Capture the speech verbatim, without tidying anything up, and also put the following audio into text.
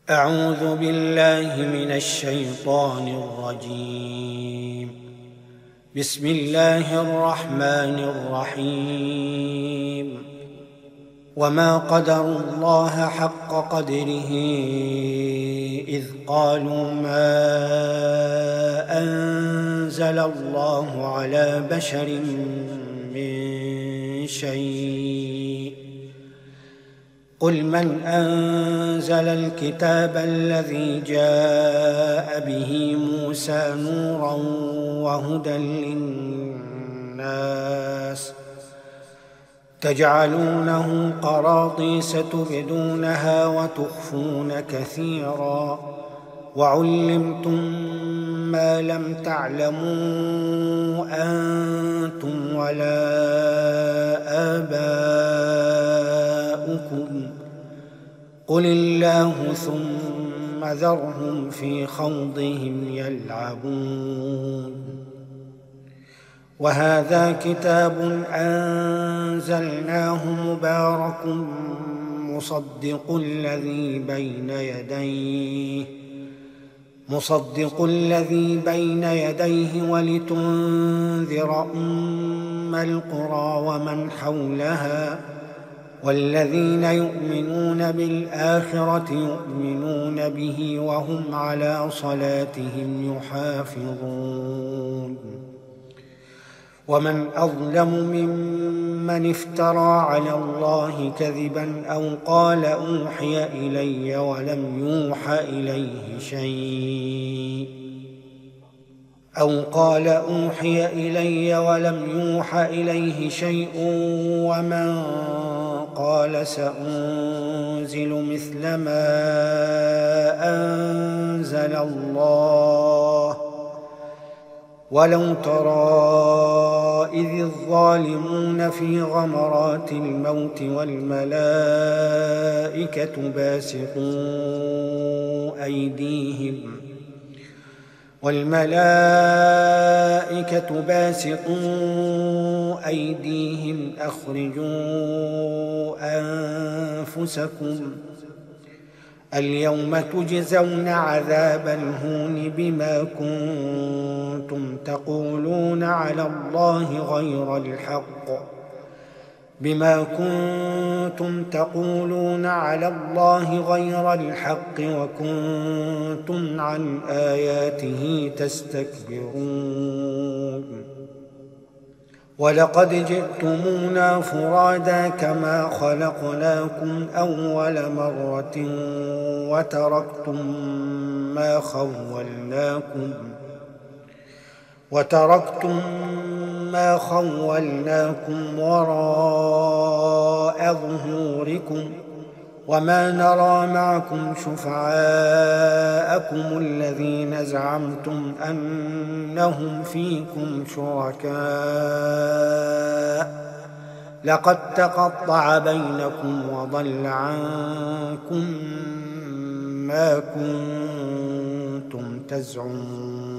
أعوذ بالله من الشيطان الرجيم. بسم الله الرحمن الرحيم. وما قدروا الله حق قدره إذ قالوا ما أنزل الله على بشر من شيء قل من أنزل الكتاب الذي جاء به موسى نورا وهدى للناس تجعلونه قراطيس تبدونها وتخفون كثيرا وعلمتم ما لم تعلموا أنتم ولا آباؤكم قل الله ثم ذرهم في خوضهم يلعبون. وهذا كتاب أنزلناه مبارك مصدق الذي بين يديه مصدق الذي بين يديه ولتنذر أم القرى ومن حولها والذين يؤمنون بالآخرة يؤمنون به وهم على صلاتهم يحافظون. ومن أظلم ممن افترى على الله كذبا أو قال أوحي إلي ولم يوح إليه شيء أو قال أوحي إلي ولم يوح إليه شيء ومن قال سأنزل مثل ما أنزل الله ولو ترى إذ الظالمون في غمرات الموت والملائكة باسطوا أيديهم والملائكة باسطوا أيديهم أخرجوا أنفسكم اليوم تجزون عذاب الهون بما كنتم تقولون على الله غير الحق بما كنتم تقولون على الله غير الحق وكنتم عن آياته تستكبرون. ولقد جئتمونا فرادا كما خلقناكم أول مرة وتركتم ما خولناكم وتركتم ما خولناكم وراء ظهوركم وما نرى معكم شفعاءكم الذين زعمتم أنهم فيكم شركاء لقد تقطع بينكم وضل عنكم ما كنتم تزعمون.